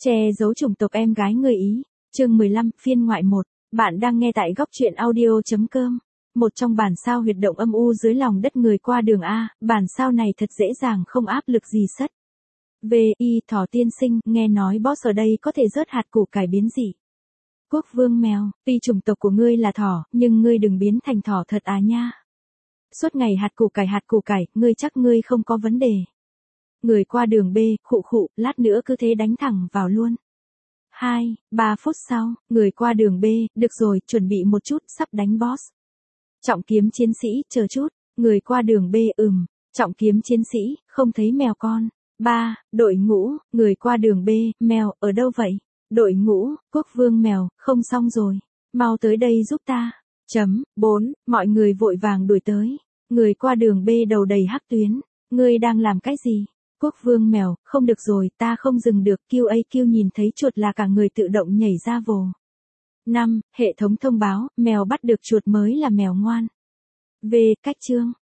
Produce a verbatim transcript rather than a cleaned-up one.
Che giấu chủng tộc em gái người Ý, chương mười lăm, phiên ngoại một. Bạn đang nghe tại góc truyện audio chấm com. Một trong bản sao huyệt động âm u dưới lòng đất người qua đường A, bản sao này thật dễ dàng không áp lực gì sất. Về y thỏ tiên sinh, nghe nói boss ở đây có thể rớt hạt củ cải biến dị. Quốc vương mèo, tuy chủng tộc của ngươi là thỏ, nhưng ngươi đừng biến thành thỏ thật à nha. Suốt ngày hạt củ cải hạt củ cải, ngươi chắc ngươi không có vấn đề. Người qua đường B, khụ khụ, lát nữa cứ thế đánh thẳng vào luôn. Hai, ba phút sau, người qua đường B, được rồi, chuẩn bị một chút, sắp đánh boss. Trọng kiếm chiến sĩ, chờ chút, người qua đường B, ừm, trọng kiếm chiến sĩ, không thấy mèo con. Ba, đội ngũ, người qua đường B, mèo, ở đâu vậy? Đội ngũ, quốc vương mèo, không xong rồi, mau tới đây giúp ta. Chấm, bốn, mọi người vội vàng đuổi tới. Người qua đường B đầu đầy hắc tuyến, ngươi đang làm cái gì? Quốc vương mèo, không được rồi, ta không dừng được, Q A Q nhìn thấy chuột là cả người tự động nhảy ra vồ. năm. Hệ thống thông báo, mèo bắt được chuột mới là mèo ngoan. V. Cách chương.